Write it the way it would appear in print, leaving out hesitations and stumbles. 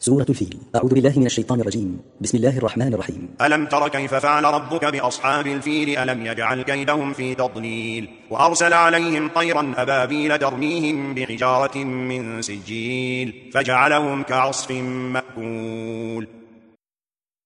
سورة الفيل. أعوذ بالله من الشيطان الرجيم. بسم الله الرحمن الرحيم. ألم تر كيف فعل ربك بأصحاب الفيل ألم يجعل كيدهم في تضليل وأرسل عليهم طيرا أبابيل ترميهم بحجارة من سجيل فجعلهم كعصف مأكول